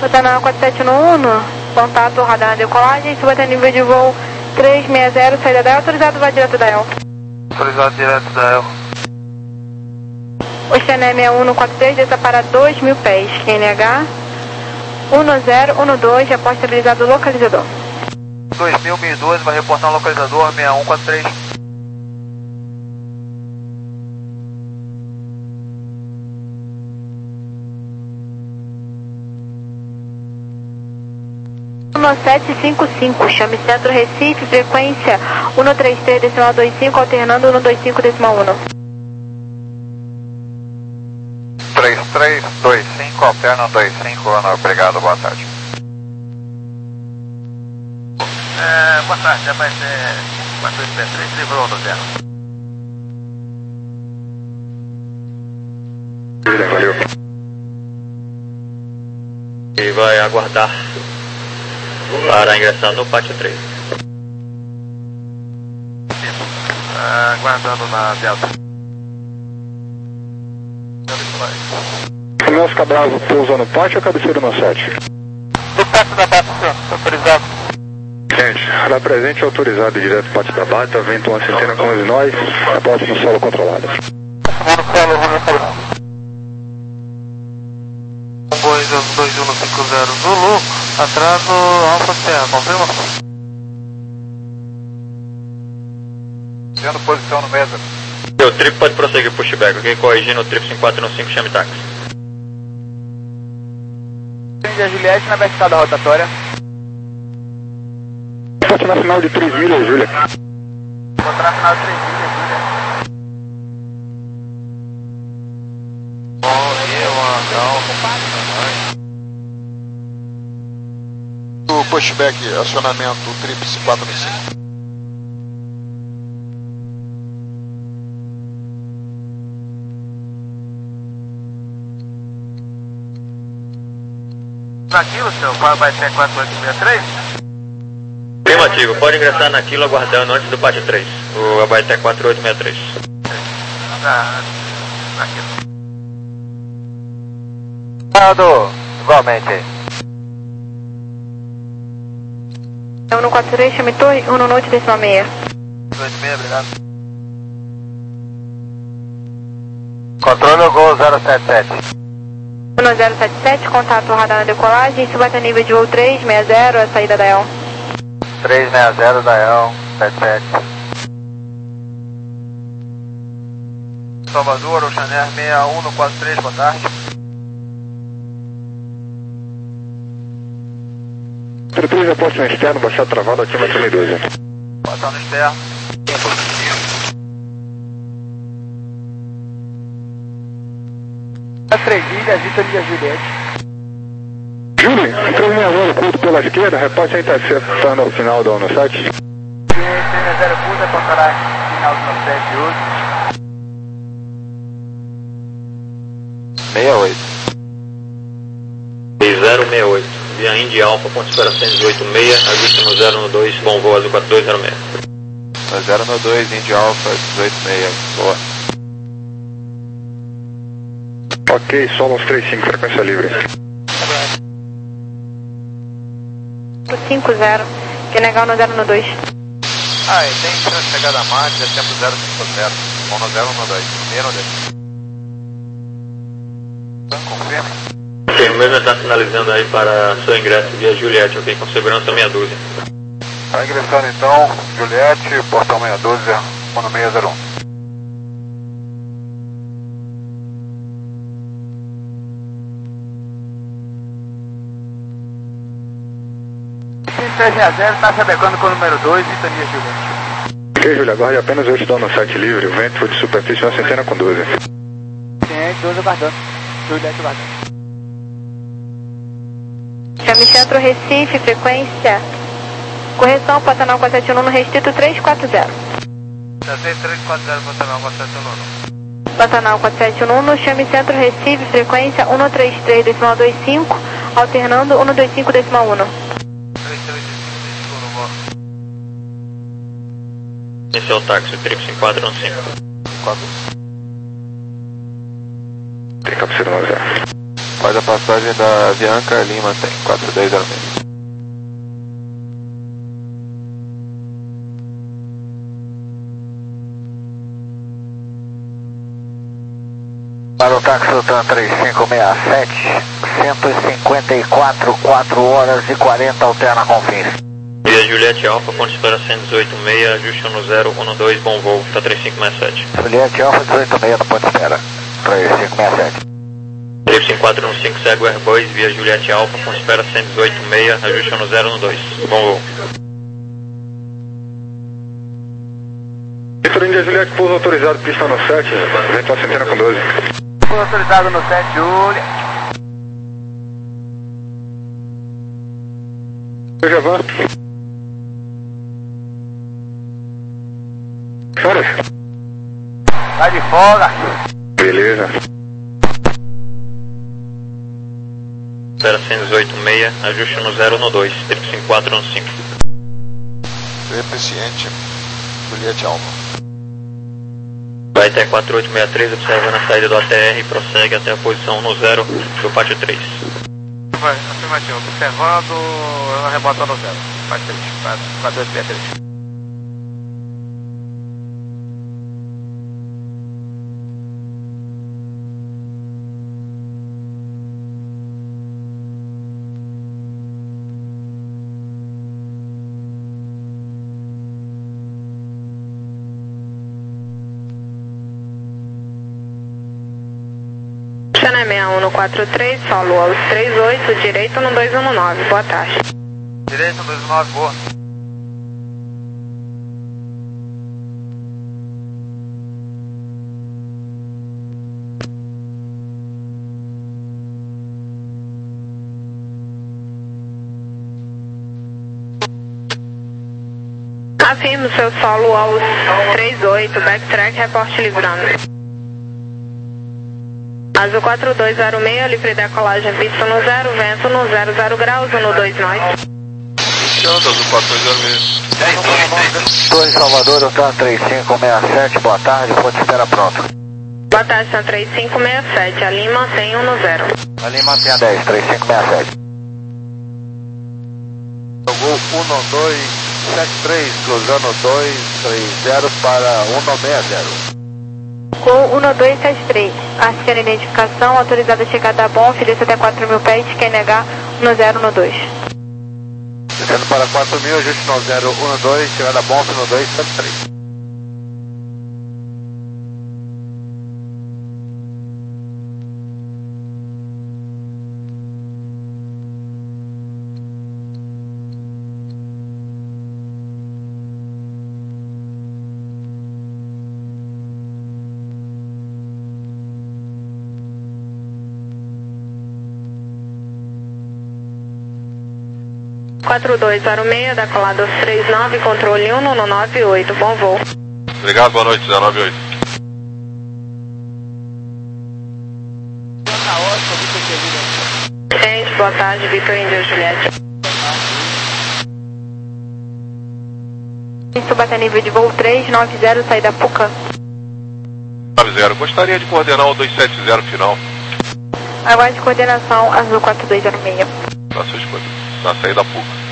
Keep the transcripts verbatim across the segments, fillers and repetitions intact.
Pantanal quatro sete um, contato radar na decolagem, suba nível de voo três seis zero, saída da E L, autorizado, vai direto da E L. Autorizado direto da E L. Oceané seis um quatro três, desça para dois mil pés, Q N H um zero um dois, reporte estabilizado localizador. dois mil, mil e doze, vai reportar um localizador seis um quatro três. um sete cinco cinco, chame Centro Recife, frequência um três três decimal dois cinco, alternando um dois cinco decimal um. três três dois cinco, alterna dois cinco, Ana, obrigado, boa tarde. É, boa tarde, já vai ser quatro dois três, livrou no zero. Valeu. E vai aguardar para ingressar no pátio três. Ah, aguardando na Delta. Nelson Cabral pousa no pátio ou cabeceira no sete? Do pátio da Bata, senhor, autorizado. Gente, lá presente autorizado direto do pátio da Bata, vento uma centena com onze nós, aposta no solo controlado. Segundo solo, Rubio Cabral. Comboio dois um cinco zero Zulu, atraso Alfa Serra, confirma? Tendo posição no mesa. O trip pode prosseguir pushback, ok? Corrigindo o trip cinco quatro um cinco, chame táxi. A Juliette na vertical da rotatória. Pode na final de três milhas, Júlia. Vou na final de três milhas, Júlia. Bom dia, Andrão. O pushback, acionamento, o trip cinco quatro um cinco. Naquilo, senhor, qual vai ser quatro oito seis três? Afirmativo, pode ingressar naquilo aguardando antes do pátio três. O Abaeté quatro oito seis três. Tá, naquilo. Dado, igualmente aí. um quatro três, chame torre, um noite decimal seis. dois seis, obrigado. Controle o Gol zero sete sete. um zero sete sete, contato radar na decolagem, suba até nível de voo três seis zero, a saída da E L. três seis zero da E L, sete sete. Salvador, Oceaner seis um quatro três, boa tarde. três aposta no externo, baixar travado, ativa três doze. Botar no externo. três milhas, Vitor Ilha Juliette. Júlio, três seis zero curto pela esquerda, repasse aí, tá acertando o final do ano sete. três seis zero curto, apontará final do ano sete hoje. seis oito. seis zero seis oito. Via Indy Alpha, ponto de espera cento e oito seis, avista no zero um dois, bom voo azul quatro dois zero seis. zero um dois, Indy Alpha, dezoito seis, boa. Ok, solo uns três cinco, frequência livre. cinco zero, Q N H um zero um dois. Ah, e tem chance de chegar da máquina, tempo zero cinco zero. Bom no zero um dois. Primeiro ou dois? Confirma. Ok, o mesmo está finalizando aí para seu ingresso via Juliette, ok? Com segurança meia dúzia. Tá ingressando então, Juliette, portão meia dúzia, ano seis zero um. seis seis zero, está se adequando com o número dois, Vitoria Juliette. Ok, Júlio, aguarde apenas oito dono no site livre, o vento de superfície uma centena com doze. Tem doze aguardando, Juliette aguardando. Chame Centro Recife, frequência. Correção, Pantanal quatro sete um no restrito três quatro zero. três quatro zero, Pantanal quatro sete um. Pantanal quatro sete um, chame Centro Recife, frequência um três três decimal dois cinco, alternando um dois cinco decimal um. Esse é o táxi, trip cinco quatro um cinco. Tem cabeceira no zero. Faz a passagem da Bianca Lima, tem quatro dez zero seis. Para o táxi Sultan três cinco seis sete, cento e cinquenta e quatro, quatro horas e quarenta, alterna com fins. Via Juliette Alfa, ponto de espera cento e dezoito seis, ajuste um zero um dois, bom voo, tá três cinco seis sete. Juliette Alfa dezoito seis no ponto de espera, três cinco seis sete. três cinco quatro um cinco, segue o Airbus, via Juliette Alfa, ponto de espera cento e dezoito seis, ajuste um zero um dois, bom voo. Vitor Índia Juliette, pouso autorizado, pista no sete, vento Centena com doze. Pouso autorizado no sete, Juliette. Javan. Fora. Vai de folga. Beleza. Espera cento e dezoito seis, ajuste um zero um dois, três cinco quatro um cinco. Deficiente, Juliette Alfa. Vai até quatro oito seis três, observando a saída do A T R e prossegue até a posição um zero do pátio três. Vai, afirmativo. Observando, arrebatando zero. Pátio três, quatro oito seis três. Channel seis um quatro três, solo aos três oito, direito no dois um nove, boa tarde. Direito no dois um nove, boa. Afirmo seu solo aos três oito, backtrack, reporte livrando. Azul quatro dois zero seis, livre decolagem, pista no zero, vento no zero zero graus, no dois nove. Chanta, Azul quatro dois zero seis. Torre Salvador, Sultan três cinco seis sete, boa tarde, ponto de espera pronto. Boa tarde, Sultan três cinco seis sete, ali mantém um no zero. Ali mantém a dez, três cinco seis sete. Gol um dois sete três, cruzando dois três zero para um seis zero. Gol um dois sete três, assistendo a identificação, autorizada a chegada a bom, ofereça até quatro mil pés, quem negar, um zero um dois. Descendo para quatro mil, ajuste no zero um dois, chegada a bom, no dois sete três. quatro dois zero seis, decolado aos três nove, controle um no nove oito, bom voo. Obrigado, boa noite, zero nove oito. Gente, boa tarde, Vitor Índia Juliette. Subaté nível de voo três nove zero, saída Pucã. nove zero, gostaria de coordenar o dois sete zero final. Aguarde coordenação Azul quatro dois zero seis. Na sua escolha, na saída Pucã.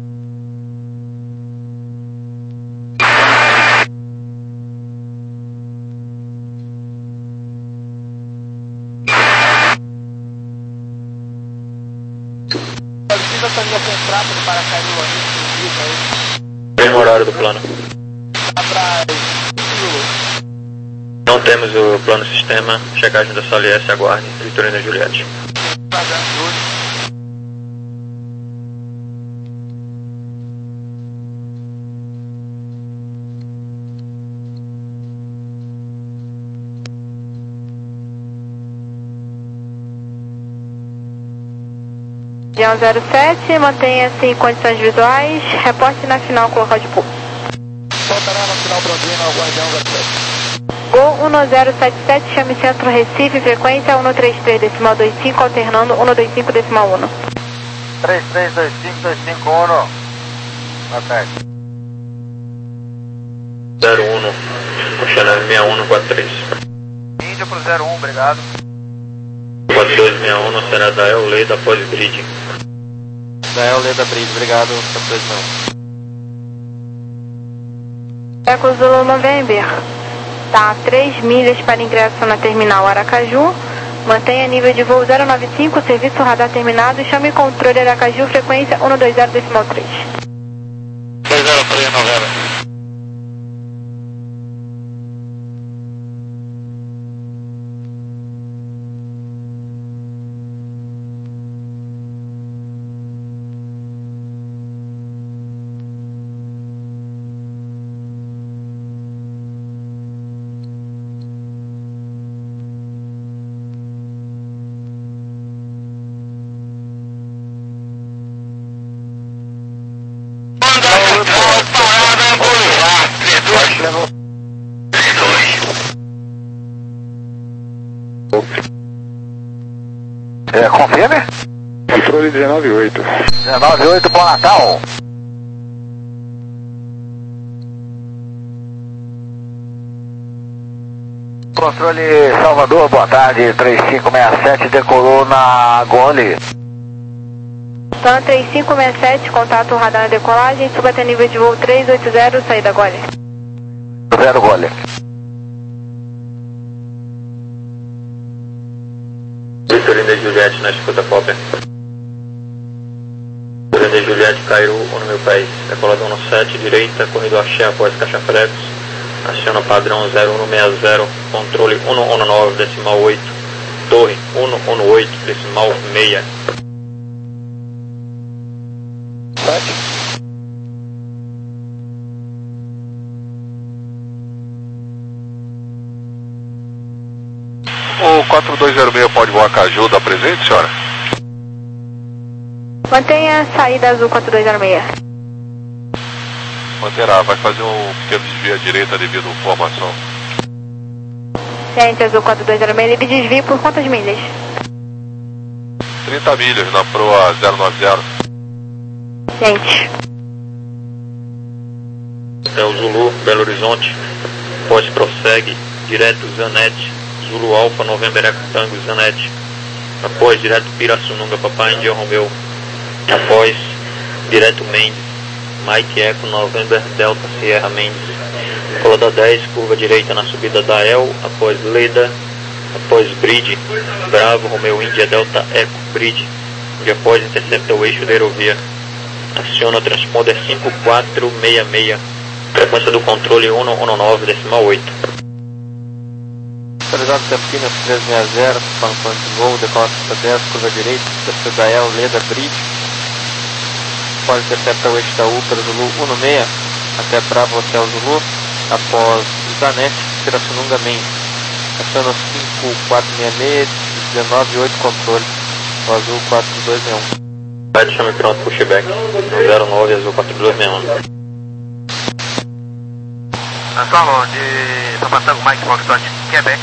Mesmo horário do plano. Não temos o plano sistema, chegagem da Sal S, aguarde, Vitor Índia Juliette. Região zero sete, mantenha-se em condições visuais, reporte na final com local de pouso. Soltará na final Brondina, ao Guardião zero sete. Gol um zero sete sete, chame centro Recife, frequência um três três decimal dois cinco, alternando um dois cinco decimal um. três três dois cinco dois cinco um. Boa tarde. zero um, Channel seis um quatro três. Índia pro zero um, obrigado. quatro dois seis um, será da El Leda após bridge. Da El Leda bridge, obrigado, quatro dois seis um. Eco Zulu November. Tá três milhas para ingresso na terminal Aracaju. Mantenha nível de voo zero nove cinco, serviço radar terminado. Chame controle Aracaju, frequência um dois zero decimal três. dois zero três, Novembro. É, confirme? Controle dezenove oito. dezenove oito, bom Natal. Controle Salvador, boa tarde, três cinco seis sete, decolou na Gole. Zona três cinco seis sete, contato radar na decolagem, suba até nível de voo três oito zero, saída Gole. Zero Gole. Victor India Juliette na escuta cópia. Victor India Juliette, Cairu, no meu país. Decolador no sete, direita, corredor Axé após caixa fretes. Aciona padrão zero um seis zero, controle um um nove decimal oito, torre um um oito decimal seis. O quatro dois zero seis pode voar Caju, dá presente, senhora? Mantenha a saída azul quatro dois zero seis. Manterá, vai fazer um pequeno desvio à direita devido à formação. Gente, azul quatro dois zero seis, livre desvio por quantas milhas? trinta milhas na proa zero nove zero. Gente. É o Zulu, Belo Horizonte, pós prossegue, direto Zanete, Zulu Alfa, November Eco Tango, Zanete, após direto Pirassununga, Papai India Romeu, após direto Mendes, Mike Eco, November Delta Sierra Mendes, colada dez, curva direita na subida da El, após Leda, após Bridge, Bravo, Romeu India Delta Eco Bridge, e após intercepta o eixo da aerovia. Aciona o transponder cinco quatro seis seis, frequência do controle um um nove decimal oito. Autorizado Campinas três seis zero, para plano de voo, decola pista dez, curva direita, desceu da El, Leda, Bridge. Após intercepta o eixo da Ultra Zulu um seis, até Bravo Hotel Zulu, após Zanete, Pirassununga Mendes. Aciona cinco quatro seis seis, dezenove oito controle, o azul quatro dois seis um. Vai deixar me pronto pushback, no zero nove azul quatro dois seis um. Solo de informação com Mike Foxtrot, Quebec.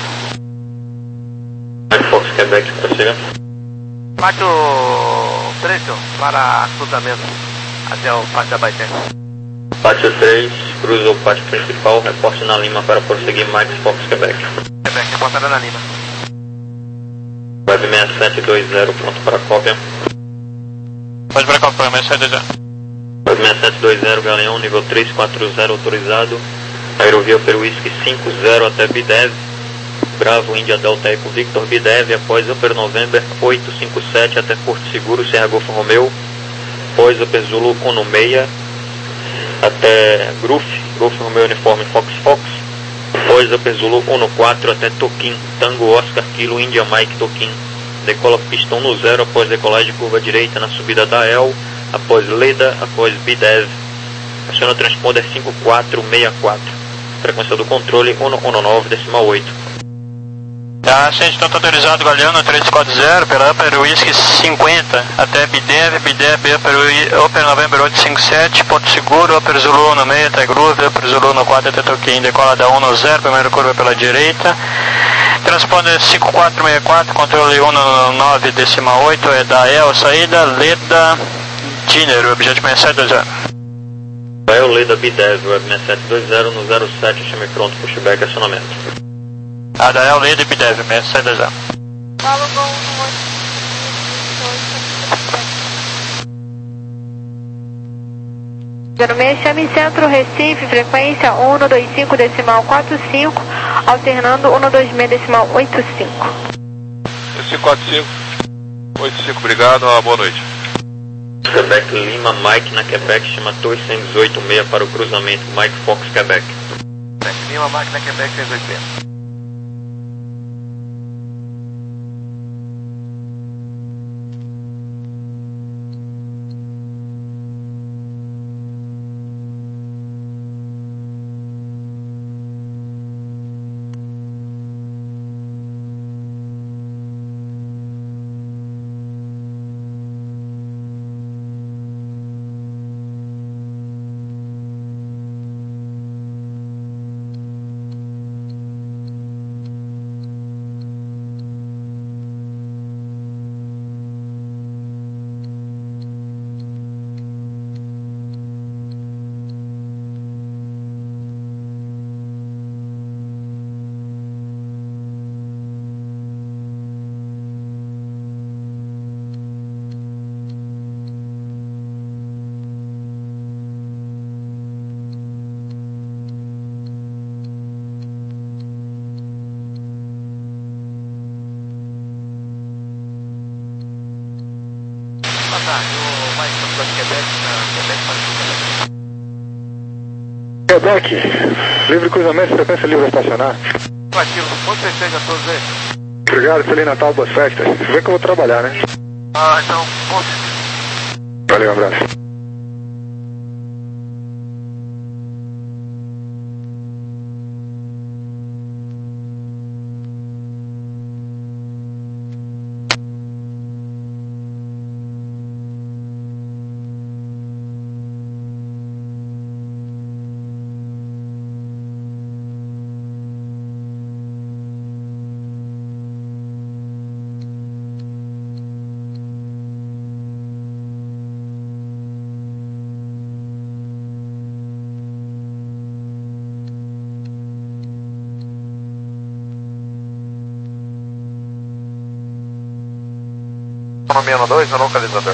Mike Fox, Quebec, prossiga. Pátio trecho para cruzamento até o Pátio da Baité. Pátio três, cruza o pátio principal, reporte na Lima para prosseguir Mike Fox, Quebec. Quebec, reportada na Lima. Web seis sete dois zero, pronto para cópia. Pode para cópia, seis sete dois zero. Web seis sete dois zero, Galeão, nível três quatro zero, autorizado. Aerovia Peruísque cinco zero até Bidev. Bravo, India Delta Eco Victor, Bidev, após Upper November oito cinco sete até Porto Seguro, Serra Golfo Romeu. Após Upper Zulu um seis até Gruf, Golfo Romeu Uniforme Fox Fox. Após Upper Zulu um quatro até Toquim, Tango Oscar Kilo India Mike Toquim. Decola pista um zero após decolagem curva direita na subida da El, após Leda, após Bidev. Aciona o transponder cinco quatro seis quatro. Frequência do controle um um nove decimal oito. Tá, gente, então tá autorizado Galeano três quatro zero pela Upper Whisky cinquenta até Bidev, Bidev, Upper, Upper November oito cinco sete, Porto Seguro, Upper Zulu no meio até Groove, Upper Zulu no quatro até Toquim, decola da um zero, primeira curva pela direita. Transponder cinco quatro seis quatro, controle um nove decimal oito, é da El, saída, Leda, Dinner, objeto seis sete dois zero. É o Leda Bidev, Web seis sete dois zero no zero sete, chame pronto, pushback, acionamento. A da El, Leda e Bidev, seis sete dois zero. Paulo Gol um oito zero seis, chame Centro Recife, frequência um dois cinco decimal quatro cinco, alternando um dois seis decimal oito cinco. cinco quatro cinco, oito cinco, obrigado, uma boa noite. Quebec Lima, Mike na Quebec, chama Torre cento e dezoito seis para o cruzamento, Mike Fox, Quebec. Quebec Lima, Mike na Quebec cento e dezoito seis. Quebec, livre cruzamento, frequência livre a estacionar. Ativo, muito festejo a todos aí. Obrigado, Feliz Natal, boas festas. Vê que eu vou trabalhar, né? Ah, então, bom dia. Valeu, um abraço. nove dois no localizador.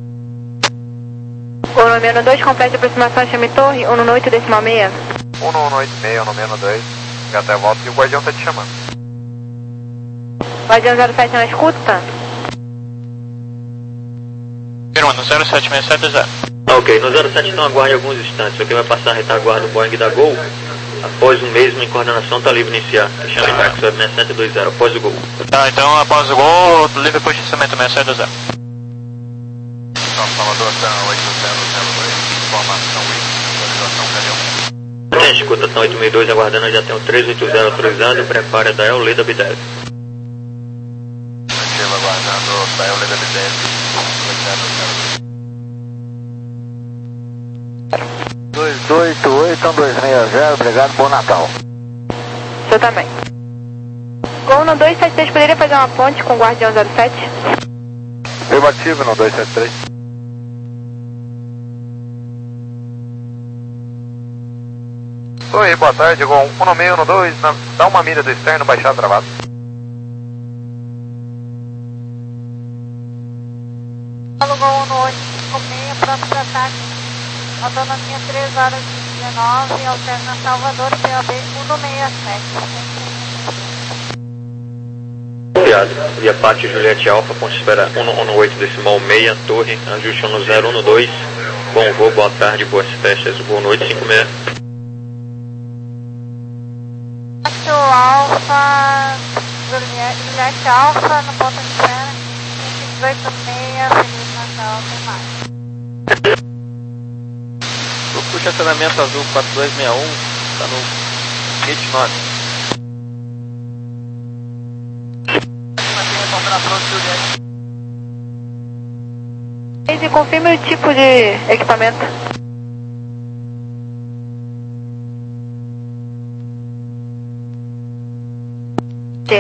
um dois, complete aproximação, chame Torre um oito decimal seis. um oito seis, um dois, até a volta e o guardião tá te chamando. Guardião zero sete na escuta? Firmando, zero sete seis sete zero. Ok, no zero sete não aguarde alguns instantes, ok, vai passar a retaguarda do Boeing da Gol. Após o mesmo em coordenação, tá livre iniciar. Chame Tá. Taxi seis sete dois zero, após o gol. Tá, então após o gol, livre posicionamento seis sete zero. Salvador, tá oito zero zero dois, informação localização Galeão. Tem escuta, tá oito seis dois aguardando, já tem o três oito zero autorizado, prepare a Dael Leda Bidev. Ativa, aguardando, Dael Leda Bidev, oito zero zero. dois oito oito, um dois seis zero, obrigado, bom Natal. Eu também. Gol no dois sete três, poderia fazer uma ponte com o Guardião zero sete? Eu ativo no dois sete três. Oi, boa tarde, Gol um no meio, no dois, dá uma milha do externo, baixar travado. Paulo Gol um oito cinco seis, pronto para ataque. Autonomia três horas e dezenove, alterna Salvador, P O B um seis sete. Obrigado. Via Pátio Juliette Alfa, ponte espera um oito decimal seis, torre, ajuste no zero um dois. Bom voo, boa tarde, boas festas, boa noite, cinco seis. Pátio Alfa, Juliette Alfa, no ponto de espera, dezoito seis, Feliz Natal, até mais. Grupo de acionamento azul quatro dois seis um, está no gate nove. E confirme o tipo de equipamento. T.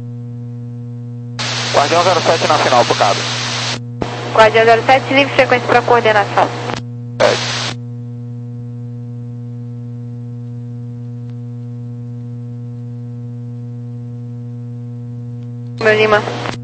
Guardião zero sete na final, por cabo. Guardião zero sete, livre frequência para coordenação. Meu Lima.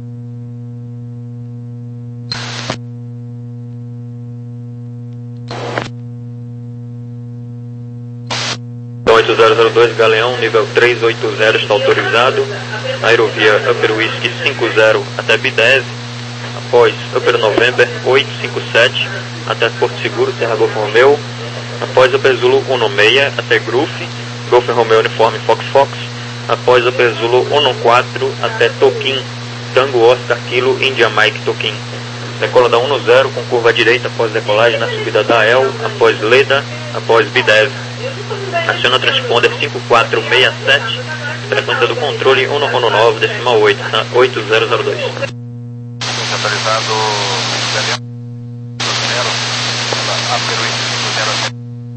oito zero zero dois, Galeão, nível trezentos e oitenta está autorizado. Aerovia Upper Whiskey cinco zero até B dez. Após Upper November oito cinco sete até Porto Seguro, Serra Golf Romeo. Após Upper Zulu seis até Groof, Golf Romeo Uniforme Fox Fox. Após Upper Zulu quatorze até Toquim, Tango Oscar Kilo India Mike Toquim. Decola da dez com curva direita após decolagem na subida da E L, após Leda, após B dez. Aciona transponder cinco quatro seis sete, frequência do controle um nove decimal oito, tá? oito zero zero dois. Atualizado Galeão zero pela Upper Whiskey zero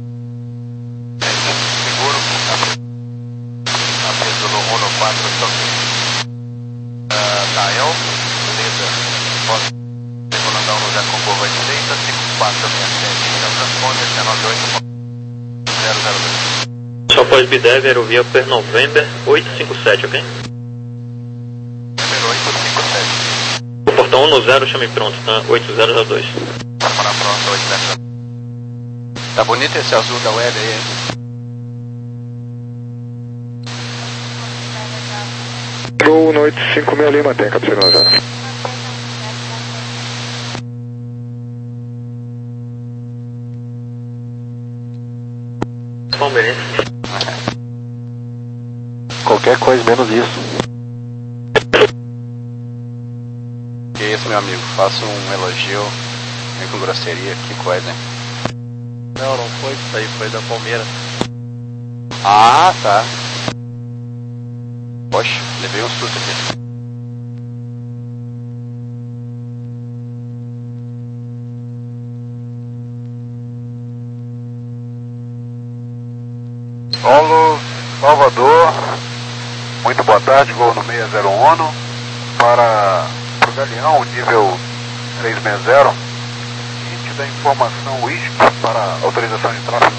seguro, Upper Zulu quatorze Toquim. Da E L, Leda, após decolando da dez com curva direita, cinco quatro seis sete, então transponder dezenove oito zero zero dois. Só após B dez, aerovia Upper November oito cinco sete, ok? Número oito cinco sete. O portão um zero, chame pronto, tá? oito zero zero dois. Para pronto, oito zero zero dois. Tá bonito esse azul da web aí, hein? Trou no oito cinco seis Lima, tem captura já. Palmeirense. Qualquer coisa menos isso. Que isso, meu amigo, faça um elogio, vem com grosseria, que coisa, hein? Não, não foi isso aí, foi da Palmeiras. Ah, tá. Poxa, levei um susto aqui. Paulo, Salvador, muito boa tarde, voo no seis zero um ONU, para o Galeão, nível trezentos e sessenta, seguinte da informação W I S P para autorização de tráfego.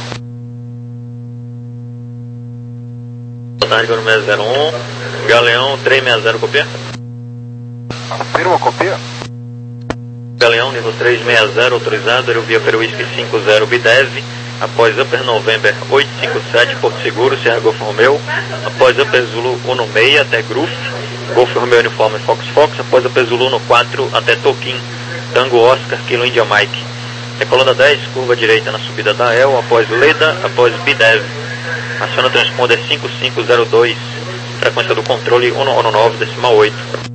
Boa tarde, Galeão seis zero um, Galeão trezentos e sessenta, copia? Afirma, copia? Galeão, nível trezentos e sessenta, autorizado, aerovia Upper Whiskey cinco zero B dez. Após Upper November oito cinco sete, Porto Seguro, Serra Golf Romeo. Após Upper Zulu seis até Groof, Golf Romeo Uniforme Fox Fox. Após Upper Zulu quatro até Toquim, Tango Oscar, Kilo India Mike. Decolando dez, curva direita na subida da E L, após Leda, após B dez. Aciona transponder cinco cinco zero dois, frequência do controle um nove decimal oito.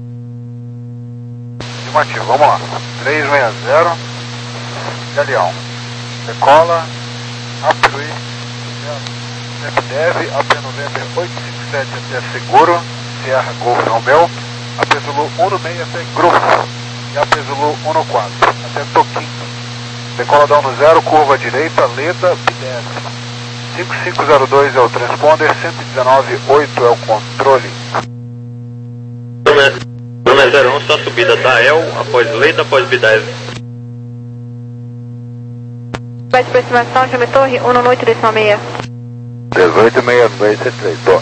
Afirmativo, vamos lá. trezentos e sessenta, Galeão. Decola. Upper Whiskey dez, Upper November oito cinco sete até Seguro, Sierra Golf Romeo, Upper Zulu seis até Groof e Upper Zulu quatorze até Toquim. Decola da zero, curva direita, Leda, B dez. cinco cinco zero dois é o transponder, cento e dezenove oito é o controle. Número zero um, só subida da E L, após Leda, após B dez. Vai de aproximação, Júlio Torre, um oito decimal seis. dezoito seis dois C três, boa.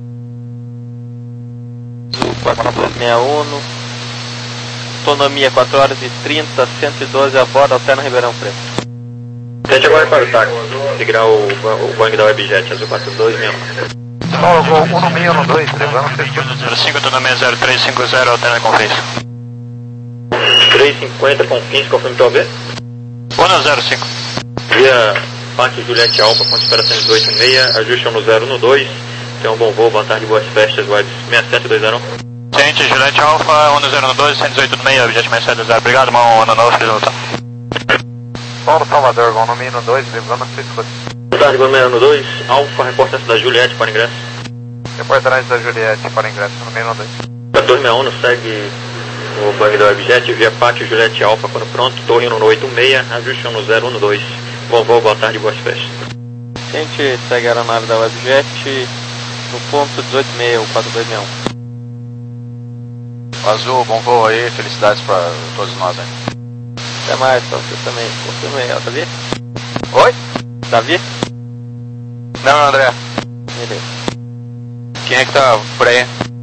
quatro dois seis um, autonomia quatro horas e trinta, cento e doze a bordo, alterna Ribeirão Preto. Tente agora para o táxi, segurar o, o Boeing da Webjet, azul quatro dois seis um. Paulo, voo um seis um dois, levando zero cinco, autonomia zero três cinco zero, alterna com Cris. trezentos e cinquenta com quinze, confirme teu A B. um zero cinco. Via Parque Juliette Alfa, ponte espera cento e dezoito seis, ajuste um zero um dois. Tenha um bom voo, boa tarde, boas festas, Webs seis sete dois zero um. Ciente, Juliette Alfa, um zero um dois, cento e dezoito seis, Webjet seis sete dois zero. Obrigado, irmão, ano novo, feliz voltar. Paulo, Salvador, voo no seis um dois, levando Cisco. Boa tarde, seis um dois, Alfa, reportagem da Juliette para ingresso. Reportagem da Juliette para ingresso no seis um dois. quatorze sessenta e um, segue o Boeing da Webjet, via Pátio Juliette Alfa, quando pronto, torre um oito seis, ajuste um zero um dois. Bom voo, boa tarde, boas festas. A gente segue a aeronave da Webjet no ponto dezoito seis, o quatro dois seis um. Azul, bom voo aí, felicidades para todos nós aí. Até mais, pra você também. Confirma aí, ó, Davi? Oi? Davi? Não, André. Beleza. Quem é que tá por aí?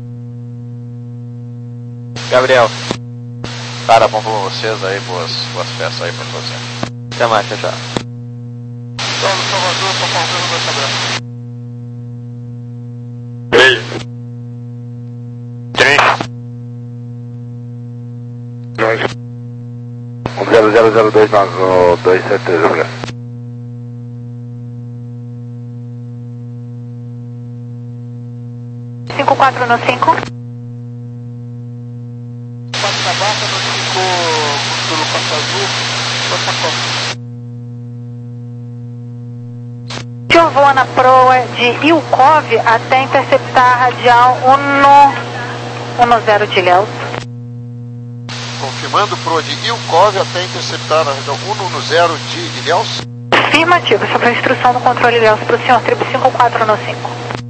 Gabriel. Cara, bom voo vocês aí, boas, boas festas aí pra todos aí. Até mais, tchau, tchau. Salvador, São Paulo, dois abraços. um zero zero zero dois no dois sete três, obrigado. cinco quatro no cinco. quatro Tabata no cinco, pelo Costa Azul, Costa Costa. Giovana proa de Ilkov até interceptar radial um zero de Ilhéus. Confirmando proa de Ilkov até interceptar a radial um zero de Ilhéus. Afirmativo, sobre a instrução do controle Ilhéus para o senhor, tribo cinco quatro no cinco.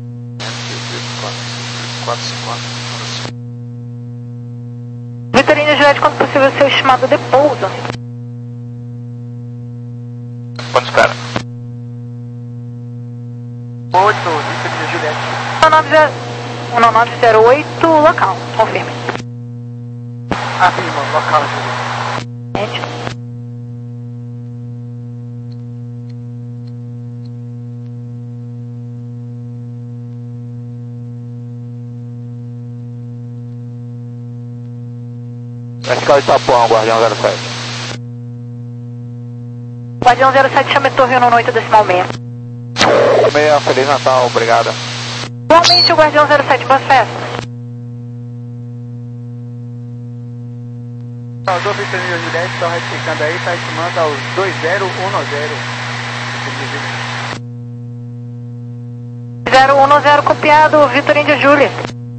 quatro cinco quatro. Vitorino e Juliette, quando possível, seu estimado de pouso. Quantos caras? oito, Vitorino e Juliette. um nove zero oito, local, confirme. Afirma, local, Juliette. Vertical Itapuã, Guardião zero sete. Guardião zero sete, chame torre no oito decimal meia. Meia, Feliz Natal, obrigado. Igualmente o Guardião zero sete, boas festas. Salvador, Vitorino e Juliette, estão retificando aí, está estimando aos dois zero um zero. zero um zero copiado, Vitorino e Júlia.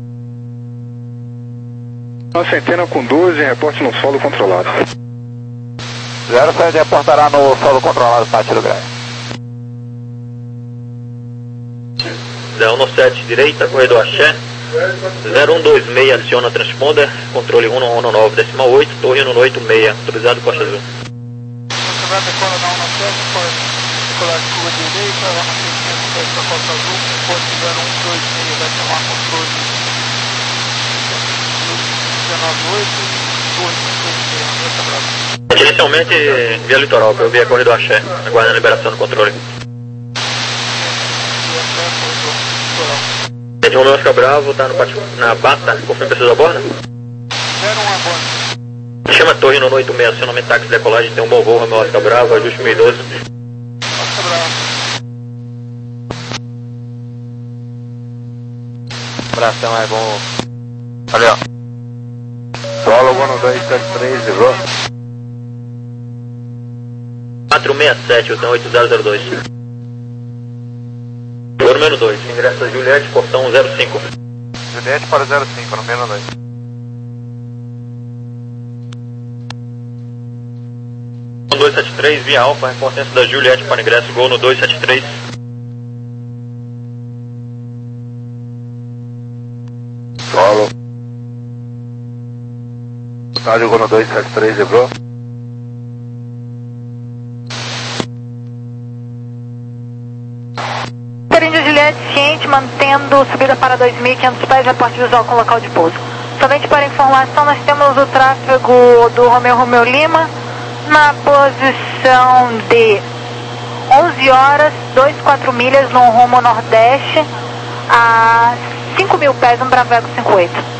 Uma centena com doze, reporte no solo controlado. zero sete reportará no solo controlado, Tátio Graia. zero um sete, direita, corredor Axé. zero um dois seis, aciona transponder. Controle um um nove decimal oito, torre um oito seis, autorizado Costa Azul. Vai decolar na um sete, decolar de curva direita, vai na seiscentos para Costa Azul, posto zero um dois seis, vai tomar controle dezenove oito, torre cinco seis, Brasil. Inicialmente, via litoral, eu via corredor Axé, aguardando a liberação do controle. De Romeu Oscar Bravo, tá no pátio, na bata, confirma pessoas a bordo? zero um a bordo. Chama a torre no oito seis, acionamento táxi de decolagem, tem um bom voo, Romeu Oscar Bravo, ajuste mil e doze. Oscar Bravo. Abração, é bom. Ali, ó. Solo um dois sete três, zero. quatro seis sete, então oito zero zero dois. Número menos dois, ingresso a Juliette, portão zero cinco. Juliette para zero cinco, no menos dois. dois sete três, via Alfa, reportência da Juliette para ingresso, gol no dois sete três. Solo. Estádio Gono dois sete três, zero. Vitorino e Juliette, ciente, mantendo subida para dois mil e quinhentos pés, reporte visual com local de pouso. Somente para informação, nós temos o tráfego do Romeu Romeu Lima na posição de onze horas, vinte e quatro milhas no rumo nordeste, a cinco mil pés, um Braveco cinquenta e oito.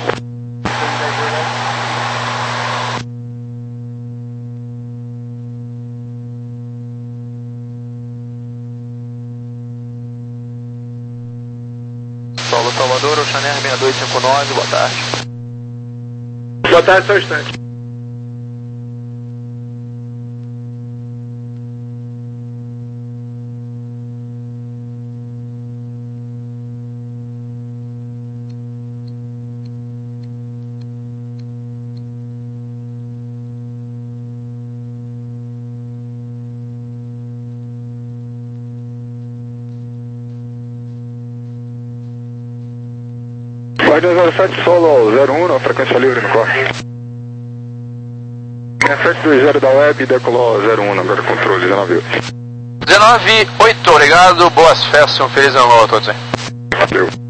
Solo Salvador, Oceaner seis dois cinco nove, boa tarde. Boa tarde, só um instante. Guardião zero sete, solo zero um, na frequência livre no corte. sete dois zero da web, decolou zero um, agora controle dezenove oito. dezenove oito, obrigado, boas festas, um feliz ano novo a todos aí. Valeu.